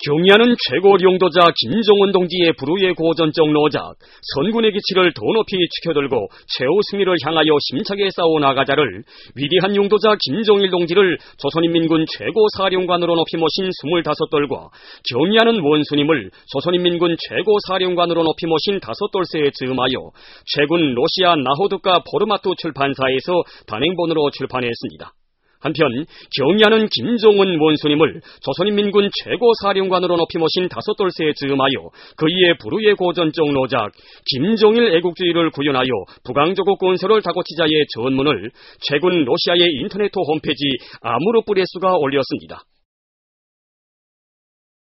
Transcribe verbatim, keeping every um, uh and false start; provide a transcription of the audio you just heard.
경의하는 최고領導者 김정은 동지의 불후의 고전적 노작, 선군의 기치를 더 높이 치켜들고 최후 승리를 향하여 힘차게 싸워나가자를 위대한 용도자 김정일 동지를 조선인민군 최고사령관으로 높이 모신 스물다섯 돌과 경의하는 원수님을 조선인민군 최고사령관으로 높이 모신 다섯 돌세에 즈음하여 최근 러시아 나호드카 포르마트 출판사에서 단행본으로 출판했습니다. 한편 경의하는 김정은 원수님을 조선인민군 최고사령관으로 높이 모신 다섯 돌세에 즈음하여 그이의 불후의 고전적 노작 김정일 애국주의를 구현하여 북왕조국 건설을 다고치자의 전문을 최근 러시아의 인터넷 홈페이지 아무르프레스가 올렸습니다.